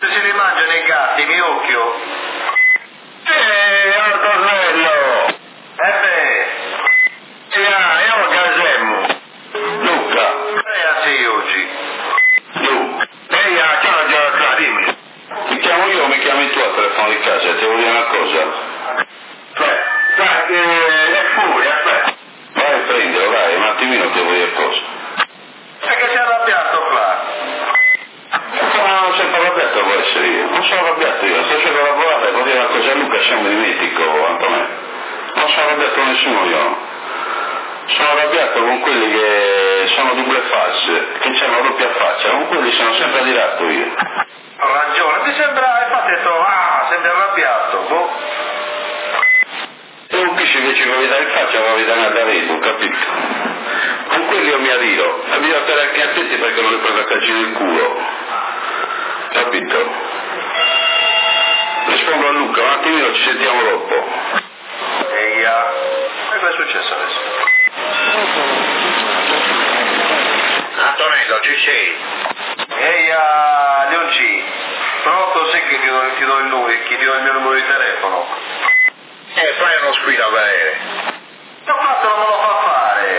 Si li mangiano i gatti, mi occhio. Antonello! Beh. Io Casemmo. Luca. A te oggi. Luca. Ciao, dimmi. Mi chiamo io o mi chiami tu al telefono di casa? Ti voglio dire una cosa. Dai, è fuori, aspetta. Vai a prendere, vai, un attimino ti voglio dire cosa. Che sei arrabbiato qua? Non sempre arrabbiato può essere io. Non sono arrabbiato io, sto facendo lavorare, voglio dire una cosa a Luca, siamo dimentico, Antonello. Non sono arrabbiato nessuno io. Sono arrabbiato con quelli che sono double false, che hanno doppia faccia, con quelli sono sempre adirato io. Ho ragione, mi sembra, infatti ho detto, sembra arrabbiato, boh. E un pesce che ci vuoi dare in faccia, vuoi dare una redo, capito? Con quelli io mi adiro, e bisogna stare anche attenti perché non li prendo a calci nel culo, capito? Rispondo a Luca, un attimino ci sentiamo dopo. Eia, e cosa è successo adesso? Antonello, ci sei? Eia, Leonci, pronto? Sì che ti do il mio numero di telefono. Fai uno squillo a vedere. L'ho fatto, non me lo fa fare.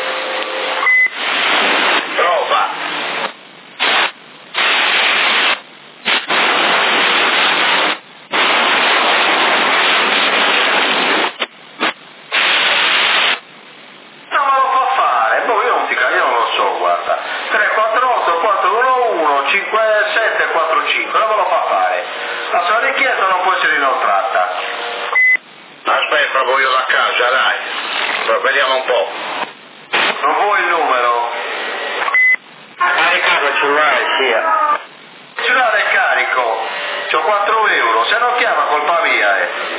Prova. Non me lo fa fare, boh, io non lo so, guarda. 348 411 5745, non me lo fa fare. La sua richiesta non può essere inoltrata. Aspetta, provo io da casa, dai. Vediamo un po'. Non vuoi il numero? Caricato il cellulare, sia. Il cellulare è carico, c'ho 4 euro, se non chiama colpa mia,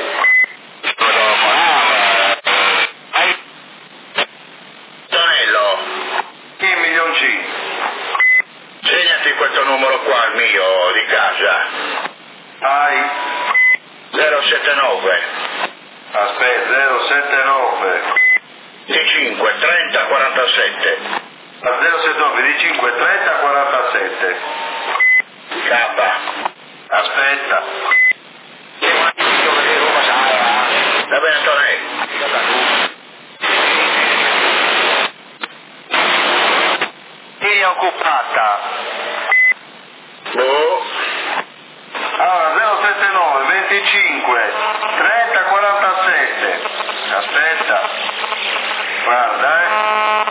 Antonello, Che milionci? segnati questo numero qua, il mio, di casa. Hai? 079 Aspetta, 079. 25 30 47. A 079 di 5 30 47. K. Aspetta. Va bene, Antonello. Chi è occupata? Boh. Allora 079 25 30 47. Aspetta. Guarda,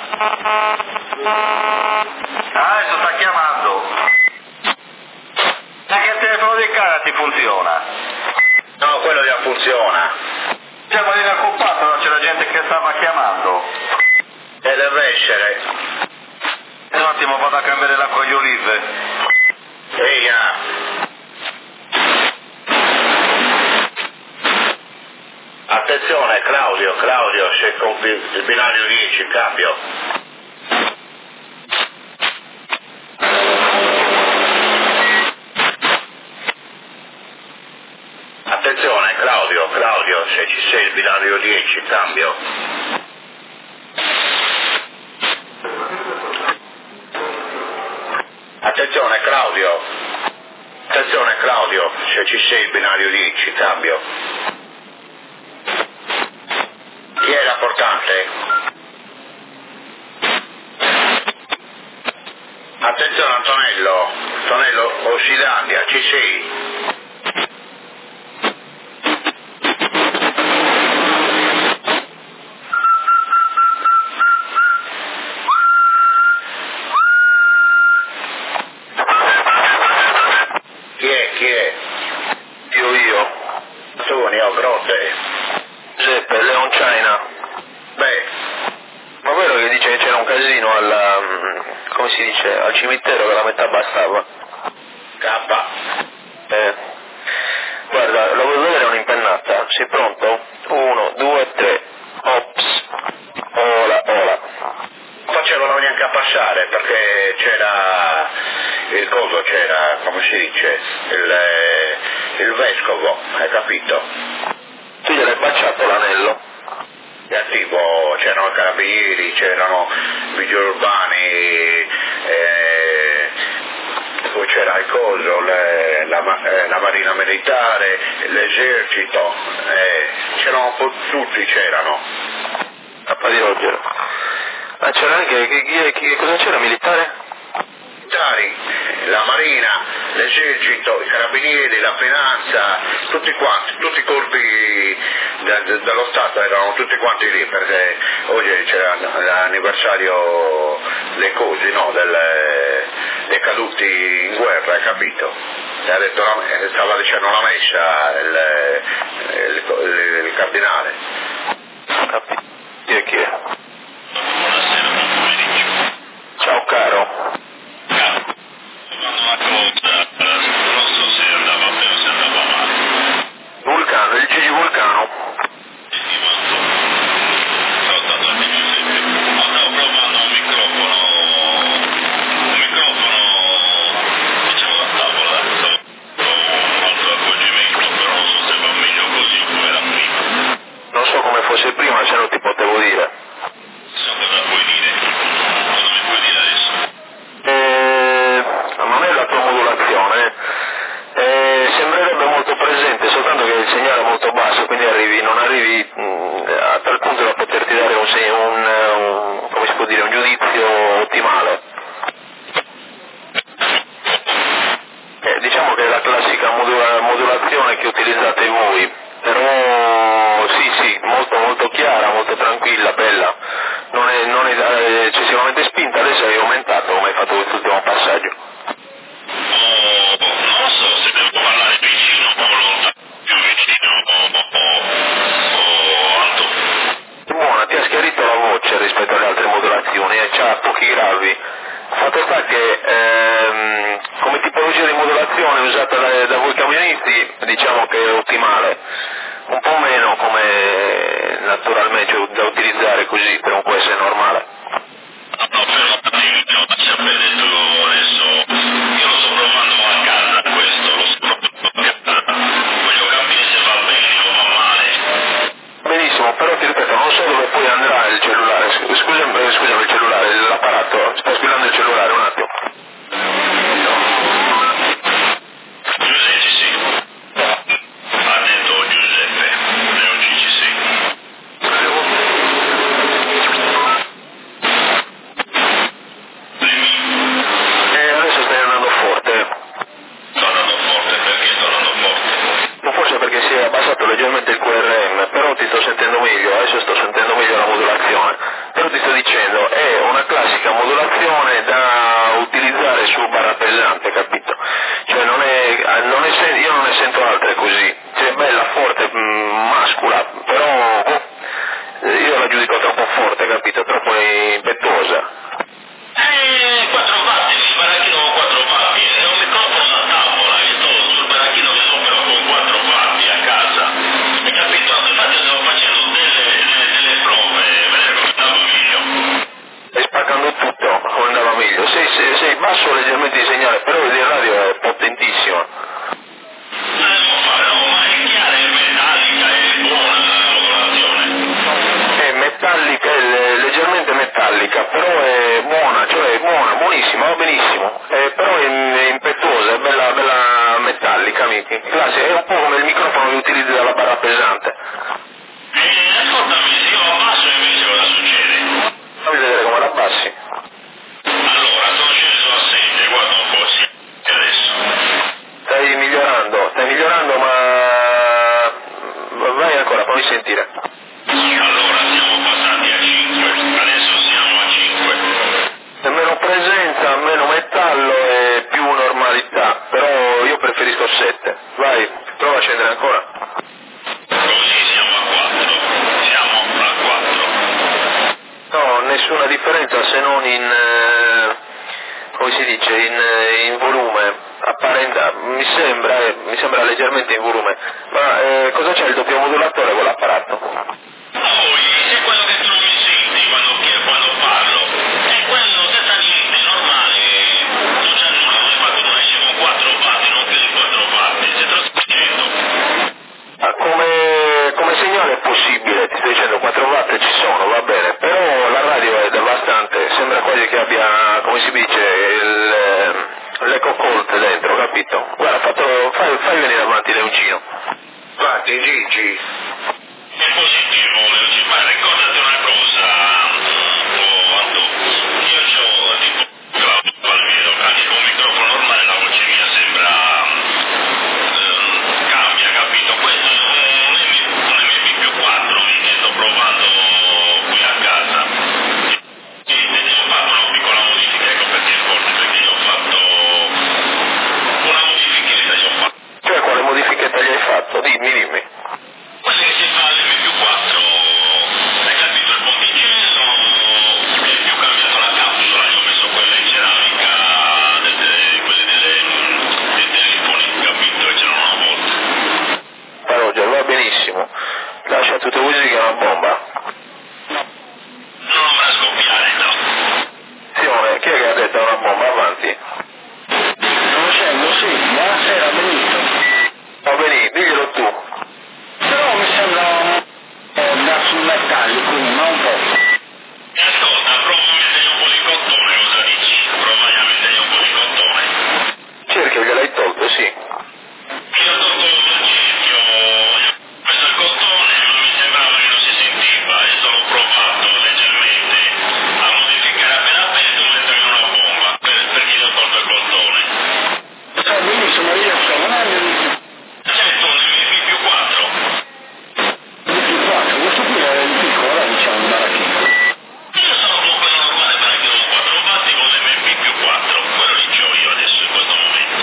adesso sta chiamando. Anche il telefono di casa ti funziona? No, quello già funziona. Siamo lì occupato, non c'è la gente che stava chiamando. E deve essere. Un attimo vado a cambiare l'acqua agli olive. Ehi, Attenzione, Claudio, se compri il binario 10, cambio. Attenzione, Claudio, se ci sei il binario 10, cambio. Attenzione, Claudio, se ci sei il binario 10, cambio. Chi è la portante? Attenzione Antonello, Ossilandia, ci sei? Chi è? Io. Tu, ne ho grotte. Giuseppe, Leon China. Beh, Ma quello che dice che c'era un casino come si dice, al cimitero che la metà bastava. K. Guarda, lo vuoi vedere un'impennata? Sei pronto? 1, 2, 3. Ops. Ola. Non facevano neanche a passare perché c'era il coso, come si dice, il vescovo, hai capito? Tu gliel'hai baciato l'anello? E tipo c'erano i carabinieri, c'erano i vigili urbani, poi c'era il coso, la la Marina Militare, l'Esercito, c'erano un po' tutti, c'erano. Ma c'era anche, cosa c'era militare? La Marina, l'Esercito, i Carabinieri, la Finanza, tutti quanti, tutti i corpi dello Stato erano tutti quanti lì, perché oggi c'era l'anniversario dei cosi, no, dei caduti in guerra, hai capito? E ha detto, stava dicendo la messa il cardinale. Chi è? Ciao caro. Vulcano, il Gigi Vulcano. Stavo provando un microfono diciamo da tavola, un altro avvolgimento, però non so se va meglio così come era prima. Non so come fosse prima, se non ti potevo dire. Cosa puoi dire? Cosa mi puoi dire adesso? Non è la tua modulazione, sembrerebbe molto presente, soltanto che il segnale è molto basso, quindi non arrivi a tal punto da poterti dare come si può dire, un giudizio ottimale. Diciamo che è la classica modulazione che utilizzate voi, però sì, molto molto chiara, molto tranquilla, bella, non è eccessivamente spinta, adesso hai aumentato come hai fatto quest'ultimo passaggio. Non so se devo parlare vicino o lontano, più vicino o alto. Buona, ti ha schiarito la voce rispetto alle altre modulazioni e c'ha pochi gravi. Fatto sta che come tipologia di modulazione usata da voi camionisti diciamo che è ottimale, un po' meno come naturalmente, cioè, da utilizzare così per un QS normale. No, sapete tu adesso, io lo sto provando a casa questo, lo sto provando a casa, voglio capire se va bene o va male. Benissimo, però ti ripeto, non so dove poi andrà il cellulare, scusami il cellulare, l'apparato, sta squillando il cellulare un attimo. Giuseppe sì, ha detto Giuseppe, Leo Gigi sì. Adesso stai andando forte. Sto andando forte, perché sto andando forte? Forse perché si è abbassato leggermente il QRM, però ti sto sentendo meglio, adesso sto sentendo meglio la modulazione. Però ti sto dicendo, è una classica modulazione da utilizzare su barra pesante, capito? Cioè io non ne sento altre così, cioè bella, forte, mascula, però io la giudico troppo forte, capito? Troppo impetuosa. 4 fatti, il baracchino con 4 fatti, è un microfono a tavola, io sto sul baracchino che opero con 4 fatti a casa, hai capito? Infatti stavo facendo delle prove, vedere come stavo meglio. Stai spaccando tutto, come andava meglio. Sei basso leggermente di segnale, però il radio è potentissimo. Devo fare, no, ma è chiara, è metallica, è buona la lavorazione. È metallica, è leggermente metallica, però è buona, cioè è buona, buonissima, va benissimo. Però è impetuosa, è bella metallica, amici. Classica, è un po' come il microfono che utilizzi dalla barra pesante. Ascoltami, se io abbasso invece cosa succede? Fammi vedere come la abbassi. Allora, sono sceso a 7, guarda un po', sì, adesso. Stai migliorando, ma vai ancora, fammi sentire. Allora, siamo passati a 5, adesso siamo a 5. Meno presenza, meno metallo e più normalità, però io preferisco 7. Vai, prova a scendere ancora. Così siamo a 4. Siamo a 4. No, nessuna differenza se non come si dice, in volume. Mi sembra leggermente in volume. Ma cosa c'è il doppio modulatore con l'apparato? Poi, è quello che tu non mi senti quando parlo. È quello senza niente, normale. Non c'è nulla, non è fatto nulla, esce con 4 fatti, non più di 4 fatti. Se te lo sto dicendo. Come segnale è possibile, ti sto dicendo 4 watt ci sono, va bene, però la radio è devastante, sembra quasi che abbia, come si dice, l'eco colt dentro, capito? Guarda, fai venire avanti Leoncino. Guardi Gigi. È positivo, Leoncino, ma ricordati una cosa, Anto, io c'ho tipo Palmiero, anche con un microfono normale la voce mia sembra cambia, capito? Questo è un MP4 che sto provando qui a casa. E ho fatto una piccola modifica, ecco perché io ho fatto una modifichetta, Cioè, quale modifichetta gli hai fatto? Dimmi. Quelle che si fa all'MP4, hai capito, il ponticello e più cambiato la capsula, io ho messo quella in ceramica, quelle dei telefoni, capito, che c'erano una volta. Roger, va benissimo. Lascia tutte così che è una bomba. Non me la scoppiare, no. Simone, chi è che ha detto una bomba? Avanti. Conoscendo, sì, buonasera Benito. Va bene, diglielo tu. Però mi sembra da sul metallico, ma un po'. E ascolta, prova a mettere un po' di cottone, cosa dici? Prova a mettere un po' di cottone. Cerchio, gliel'hai tolto, sì. Io ho tolto il cerchio, ho preso il cottone, ma mi sembrava che non si sentiva, e solo ho provato leggermente a modificare appena aperto e mettermi una bomba, perché io ho tolto il cottone. Sto benissimo, io sto venendo Certo, un MP4. di 4, questo qui è il piccolo, diciamo, il baracchino. Io sono con quello normale, perché non 4 vatti con l'MP4, quello li c'ho io adesso in questo momento.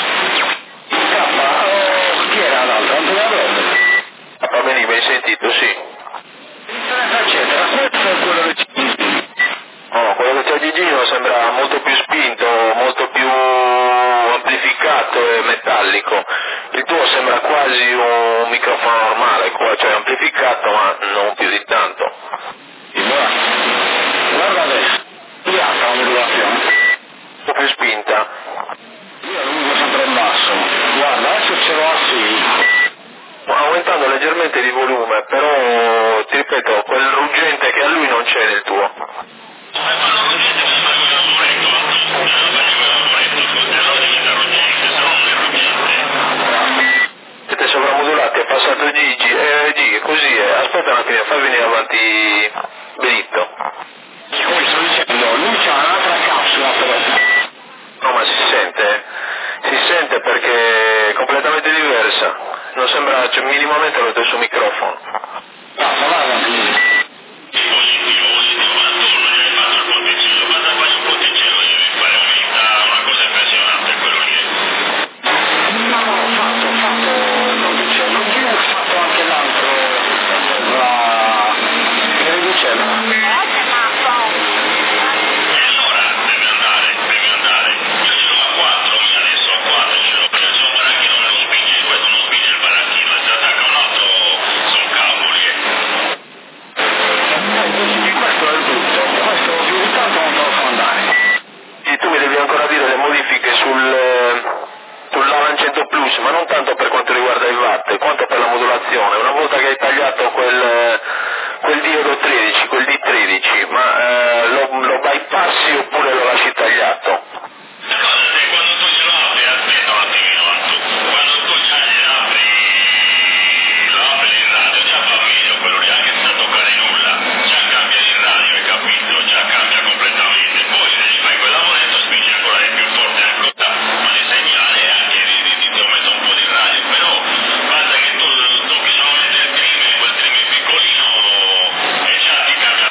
Chi era l'altro? Antonio Roberto. Va bene, mi hai sentito, sì. Eccetera, questo è quello che ci Oh, quello che c'è Gigino sembra molto più spinto, molto più amplificato e metallico. Il tuo sembra quasi un microfono normale, cioè amplificato ma non più di tanto. Guarda adesso, studiata la modulazione. Un po' più spinta. Io lo uso sempre in basso. Guarda, adesso ce l'ho a 6. Aumentando leggermente di volume, però ti ripeto, quel ruggente che a lui non c'è nel tuo. Ma non ruggente, mi fa quella muretto, non fa quella muretto, allora diventa ruggente, se no non è ruggente. Siete sovramodulati, è passato Gigi, Gigi, così è. Aspetta un attimo, fai venire avanti Benito. Come sto dicendo, lui c'ha un'altra capsula però. No, ma si sente perché è completamente diversa. Non sembra, cioè, minimamente lo stesso microfono. Basta, vai avanti. Positivo, ma tu non gli hai fatto il ponticello, basta fare un ponticello e devi fare una cosa impressionante, quello lì. No, ho fatto, non dice, non più ho fatto anche l'altro, che riduceva. E allora devi andare. Io ce l'ho a 4, adesso a 4 ce l'ho, perché c'è un baracchino che non spinge, questo non spinge il baracchino, se attacca un altro sono cavoli. Questo è il brutto, questo più di tanto non te lo fa andare. E tu mi devi ancora dire le modifiche sull'Alan 100 Plus, ma non tanto per quanto riguarda i watt, quanto per la modulazione. Una volta che hai tagliato quel diodo 13, quel D13, ma lo bypassi oppure lo lasci tagliato? Ricordate, quando tu glielo apri, aspetta un attimino, quando tu già glielo apri il radio, già fa meglio quello lì, anche senza toccare nulla, già cambia il radio, hai capito? Già cambia completamente, poi se gli fai quella moneta spingi ancora di più forte ancora, ma il segnale anche ti ho messo un po' di radio, però basta che tu tocchi solamente il trim, quel trim piccolino e già ti cambia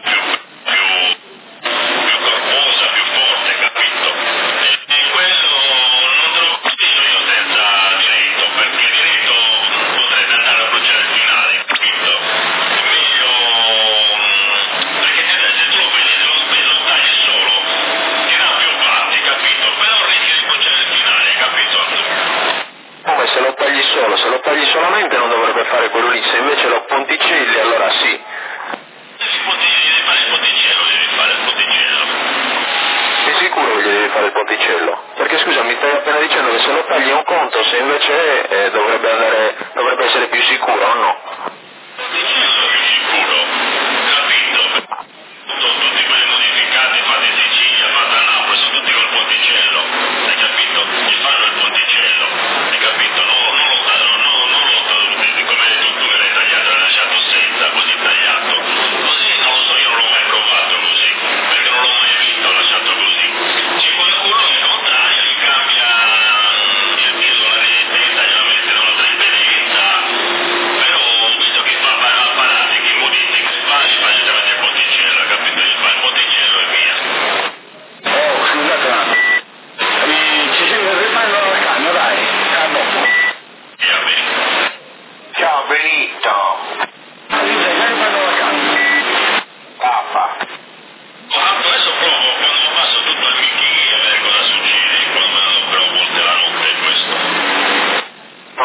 più corposa, più forte, capito? E quello non te lo consiglio io senza diretto, perché diretto potrete andare a bruciare il finale, capito? È meglio, perché se tu lo prendi lo tagli solo, ti dà più fatti, capito? Però rischi di bruciare il finale, capito? Come se lo tagli solamente non dovrebbe fare quello lì, se invece lo ponticelli allora sì. Devi fare il ponticello. Sei sicuro che gli devi fare il ponticello? Perché scusa, mi stai appena dicendo che se lo tagli è un conto, se invece dovrebbe essere più sicuro o no? Ponticello più sicuro, capito? Sono tutti quelli modificati, fatti in Sicilia, fatti a Napoli, sono tutti col ponticello, hai capito? Gli fanno il ponticello, hai capito? Non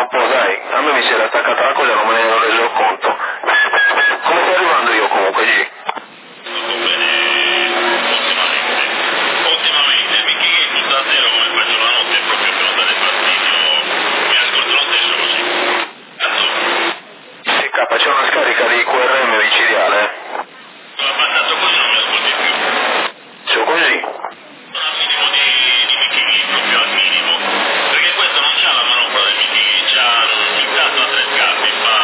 un po', dai, a me mi si era attaccata la cosa e non me ne ero reso conto. Come sto arrivando io comunque, G? Ultimamente, Michi tutta a zero come faccio la notte proprio per non dare fastidio, mi ascolto lo stesso così. Sì, K, c'è una scarica di QRM micidiale, Sono abbassato così non mi ascolti più. Sono così. Al minimo di Michi, proprio al minimo, perché questo non c'ha la manovra del Michi, c'ha fissato a 3 scatti, fa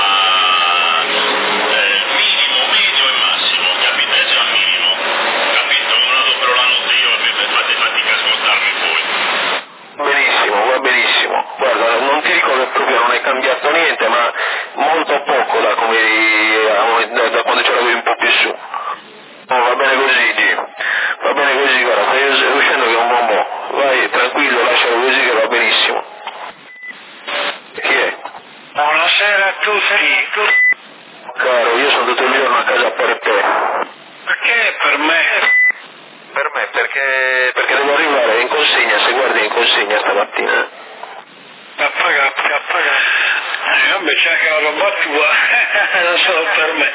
minimo, medio e massimo, capite? C'è al minimo, capito? Non lo adopero la notte io e fate fatica a ascoltarmi poi. Benissimo, va benissimo. Guarda, non ti dico che proprio non è cambiato niente, ma molto poco da quando ce l'avevi un po' più su. Oh, va bene così, G. Va bene così, guarda, stai uscendo che è un bonbon. Vai, tranquillo, lascialo così che va benissimo. Chi è? Buonasera a tutti. Caro, io sono tutto il giorno a casa per te. Perché per me? Per me, perché devo arrivare in consegna, se guardi in consegna stamattina. A pagare. Vabbè, c'è anche la roba tua, non solo per me.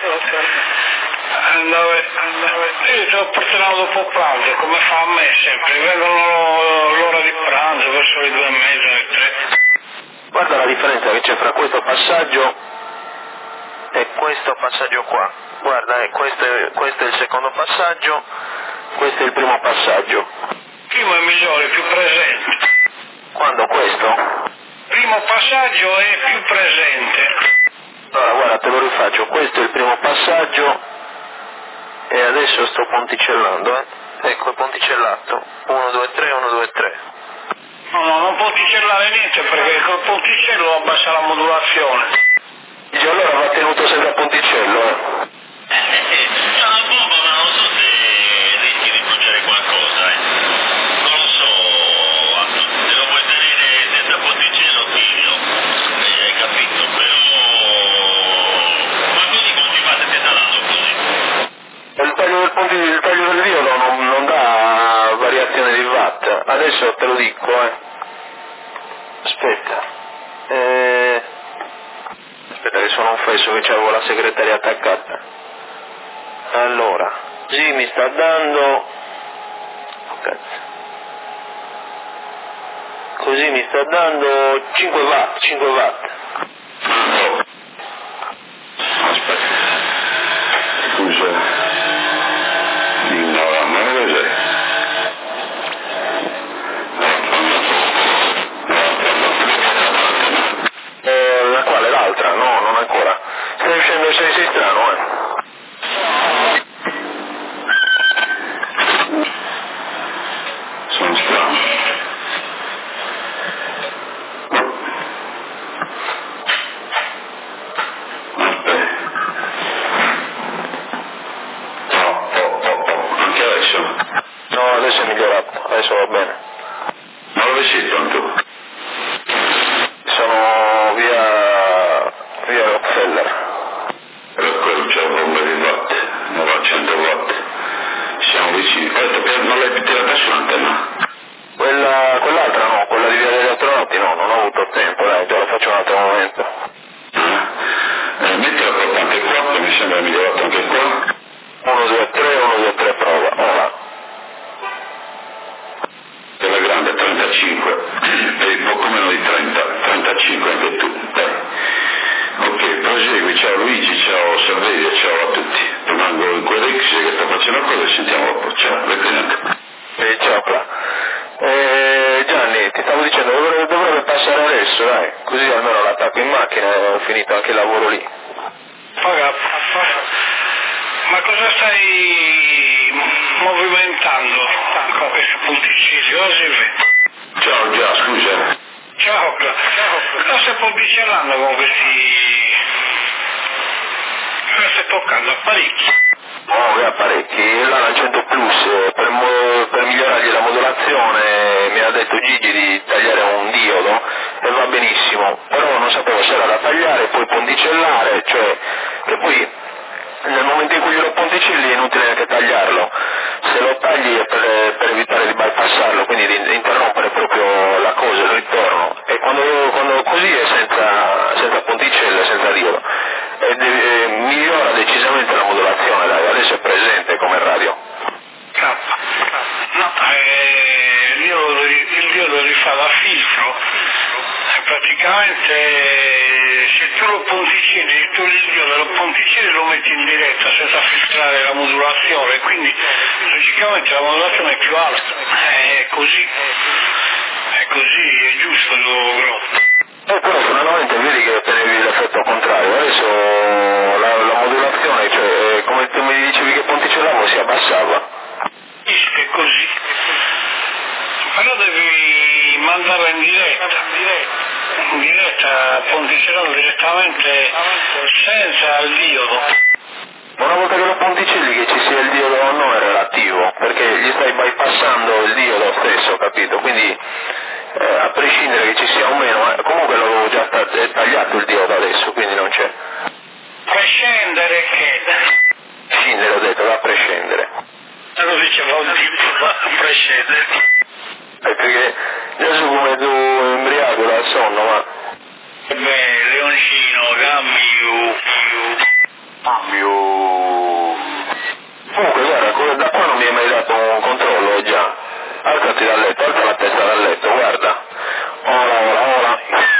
Io ti ho portato dopo pranzo, come fa a me sempre, vengono l'ora di pranzo verso le 2:30, le 3. Guarda la differenza che c'è fra questo passaggio e questo passaggio qua. Guarda, questo è il secondo passaggio, questo è il primo passaggio. Primo è migliore, più presente. Quando questo? Primo passaggio è più presente. Allora, guarda, te lo rifaccio. Questo è il primo passaggio e adesso sto ponticellando, Ecco, il ponticellato. 1, 2, 3, 1, 2, 3. No, non ponticellare niente perché col ponticello abbassa la modulazione. Dice, allora va tenuto sempre a ponticello, C'è una bomba ma non so se rischi di bruciare qualcosa, Non lo so, se lo puoi tenere senza ponticello, figlio, hai capito, però... Ma quindi come ti fate pedalando così? Il taglio del violo non dà variazione di watt. Adesso te lo dico, Aspetta. Aspetta che sono un fesso che c'avevo la segretaria attaccata. Allora, sì, mi sta dando... Oh, cazzo. Così mi sta dando 5 watt. Aspetta. Scusa. No, ma cos'è? La quale? L'altra? No, non ancora. Stai uscendo, sei strano, Sono strano. Anche adesso? No, adesso è migliorato, adesso va bene. Ma dove sei tu? Sono via Rockefeller. Quello c'è un bomba di watt, ne va a 100 watt. Siamo vicini. Non l'hai più tirata sull'antenna? Quell'altra no, quella di via degli astronauti no, non ho avuto tempo, dai, te la faccio un altro momento. Mettila proprio anche qua, che mi sembra migliorato anche qua. 1, 2, 3, prova, ora. Quella grande 35 e poco meno di 35 anche tu. Ok, prosegui, ciao Luigi, ciao Saverio, ciao a tutti. Rimango in quell'ex che sta facendo cose e sentiamo dopo. Ciao, Leclinante. Ciao qua. Gianni, ti stavo dicendo, dovrebbe passare adesso, dai, così almeno l'attacco in macchina e ho finito anche il lavoro lì. Ma cosa stai movimentando con questi punticini? Cosa si vede? Ciao, già, scusa. Ciao, cosa stai ponticellando con questi... Cosa stai toccando? Apparecchi? Oh, apparecchi, l'Ana 100 Plus, per migliorargli la modulazione mi ha detto Gigi di tagliare un diodo e va benissimo, però non sapevo se era da tagliare, poi ponticellare, cioè che poi nel momento in cui glielo ponticelli è inutile neanche tagliarlo, se lo tagli è per evitare di bypassarlo, quindi di interrompere proprio la cosa, il ritorno, e quando così è senza se tu lo ponticelli, tu il diodo lo ponticelli lo metti in diretta senza filtrare la modulazione, quindi logicamente la modulazione è più alta, è così, è giusto, Grotta. Però finalmente vedi che ottenevi l'effetto contrario, adesso la modulazione, cioè come tu mi dicevi che ponticellavo si abbassava. È così, però devi mandarla in diretta, ponticellando direttamente senza il diodo. Una volta che lo ponticelli che ci sia il diodo o no è relativo, perché gli stai bypassando il diodo stesso, capito? Quindi a prescindere che ci sia o meno, comunque l'avevo già tagliato il diodo adesso, quindi non c'è. Prescindere che? Prescindere, ho detto, da prescindere. Lo diceva un tipo, a prescindere. Perché adesso come tu imbriaco dal sonno, ma... Beh, leoncino, cambio. Comunque guarda, da qua non mi hai mai dato un controllo già. Alzati dal letto, alza la testa dal letto, guarda. Ora.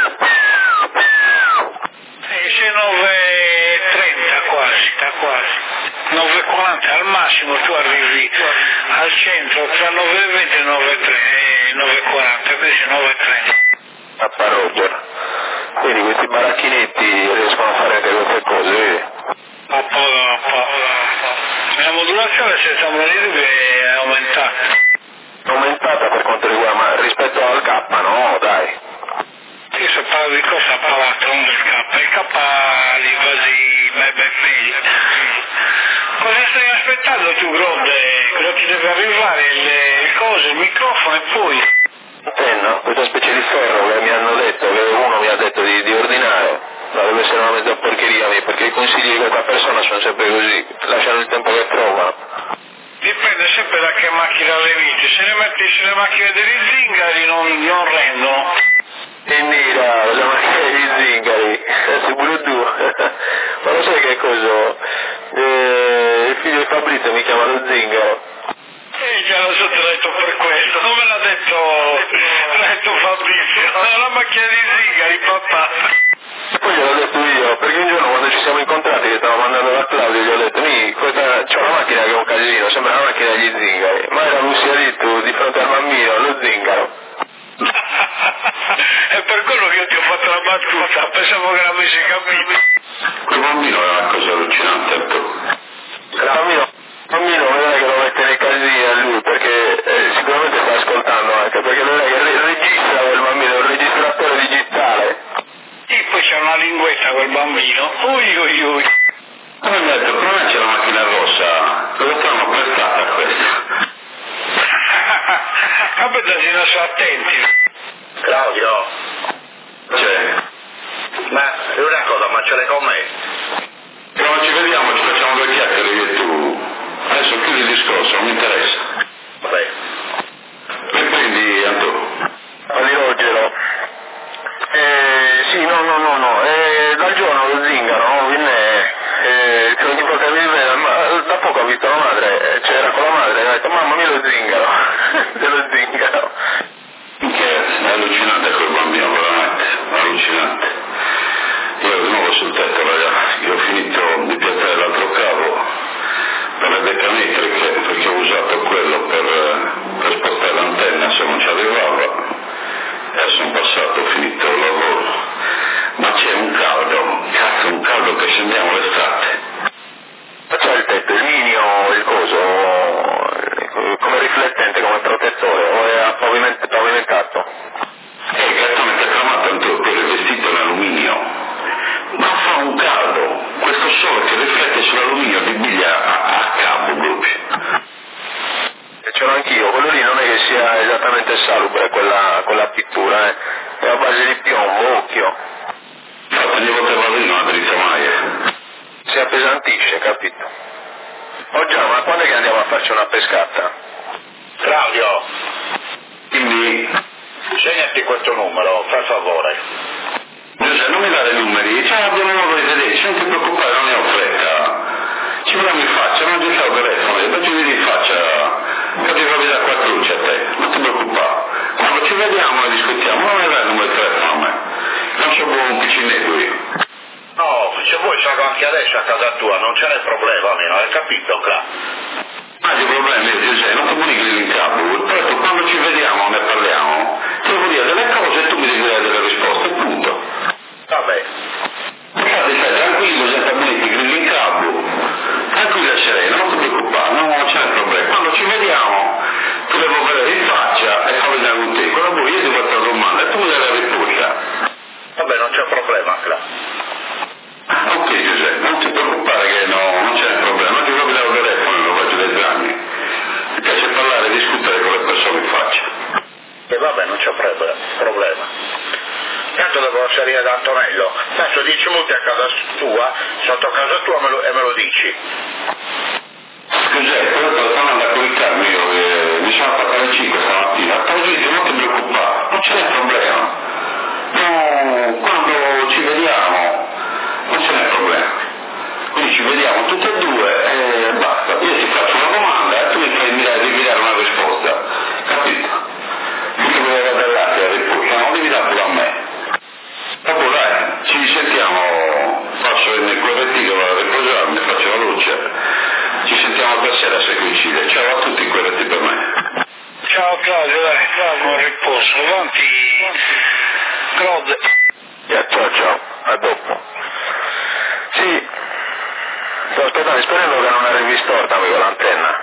C'è 9.30 quasi, sta quasi. 9.40 al massimo tu arrivi al centro tra 9.20 e 9.40, quindi 9.30. A Roger. Quindi questi baracchinetti riescono a fare anche queste cose, vedi? A po'. La modulazione senza morire è aumentata. Aumentata per quanto riguarda, ma rispetto al K, no? Dai. Io se parlo di cosa parlato, non del K. Il K li quasi meglio. Cosa stai aspettando tu, Grode? Cosa ti deve arrivare? Il microfono e poi? Antenna, questa specie di ferro che mi hanno detto, che uno mi ha detto di ordinare, ma deve essere una mezza porcheria perché i consigli di questa persona sono sempre così, lasciano il tempo che trovano. Dipende sempre da che macchina le viti, se le metti sulle macchine degli zingari non rendono. E nera, la macchina degli zingari, sei pure tu. Ma lo sai che cosa? Il figlio di Fabrizio mi chiama lo zingaro. Già lo so, te l'ho detto per questo, come l'ha detto Fabrizio, la macchina di zingari, papà. E poi gliel'ho detto io, perché un giorno quando ci siamo incontrati che stavo mandando da Claudio gli ho detto, c'ho una macchina che è un casino, sembra una macchina degli zingari, ma era lui si ha detto di fronte al bambino, lo zingaro. È per quello che io ti ho fatto la battuta, pensavo che l'avessi capito. Quel bambino è una cosa allucinante, tu. Il bambino non è che lo mette nei casini a lui, perché sicuramente sta ascoltando anche, perché non è che registra quel bambino, è un registratore digitale. E poi c'è una linguetta quel bambino, ui. Come mi ha detto, come c'è la macchina rossa? Dove stanno prestata questa? Vabbè, non sono attenti. Claudio, C'è. ma è una cosa, ma ce l'hai con me? Quando ci vediamo ci facciamo due chiacchiere io e tu. Adesso chiudi il discorso, non mi interessa. Vabbè. Riprendi, Antonio. All'irogero. Sì, no. Dal giorno lo zingaro, che ogni volta che mi vede, ma da poco ho visto la madre, c'era con la madre, e ha detto mamma mia lo zingaro, dello zingaro. Che è allucinante quel bambino, veramente, allucinante. Io di nuovo sul tetto, ragazzi, ho finito di piazzare l'altro cavo per le decametriche, perché ho usato quello per spostare l'antenna se non ci arrivava, e adesso sono passato, ho finito il lavoro. Ma c'è un caldo che sentiamo l'estate. Ma c'è il tetto, il minio, il coso, come riflettente, come protettore, o è pavimentato? È esattamente cremato anche il vestito in alluminio. Ma fa un caldo, questo sole che riflette sull'alluminio di biglia a cavo proprio. E ce l'ho anch'io, quello lì non è che sia esattamente salubre quella pittura, è a base di piombo, occhio. Infatti ogni volta che vado lì non la drizza mai. Si appesantisce, capito? Oh già, ma quando è che andiamo a farci una pescata? Claudio, Quindi, segnati questo numero, per favore. Giuseppe, non mi dare i numeri, abbiamo un nuovo vedere, non ti preoccupare, non ne ho fretta. Ci vediamo in faccia, non ti fai il telefono, e poi ci vedi in faccia, che ti fa vedere quattro luci a te, non ti preoccupare. Quando ci vediamo e discutiamo, non mi dai il numero di telefono a me. Non so buon sono anche adesso a casa tua, non c'è problema, almeno, hai capito, Cla? Ma il problema è che non comunichi in capo, poi tu quando ci vediamo ne parliamo, ti devo dire delle cose e tu mi devi dare delle risposte, punto. Vabbè. Infatti stai tranquillo, senza comunichi, grilli in capo, tranquillo e sereno, non ti preoccupare, non c'è problema. Quando ci vediamo, ti devo vedere in faccia e fa vedere con te, quella poi io ti faccio la domanda e tu mi dai la risposta. Vabbè, non c'è problema, Cla. Ok Giuseppe, non ti preoccupare che non c'è problema, oggi proprio dal telefono, lo faccio dai 2 anni. Mi piace parlare e discutere con le persone in faccia. E vabbè, non c'è problema. Tanto devo salire da Antonello, adesso 10 minuti a casa tua, sotto casa tua e me lo dici. Giuseppe, io sto tornando a coricarmi io, che mi sono fatto alle 5 stamattina, Paolino, non ti preoccupare, non c'è problema. No, quando ci vediamo non ce n'è problema, quindi ci vediamo tutti e due e basta, io ti faccio una domanda e tu mi fai devi dare una risposta, capito? Non ti volevo dare la risposta, non devi darla a me. Dopo dai, ci sentiamo, passo nel correttivo a riposarmi, faccio la luce, ci sentiamo per sera se coincide, ciao a tutti corretti per me. Ciao Claudio, dai, buon riposo, avanti Claudio. Ciao, a dopo. Sì, sto aspettando, sperando che non arrivi storta con l'antenna.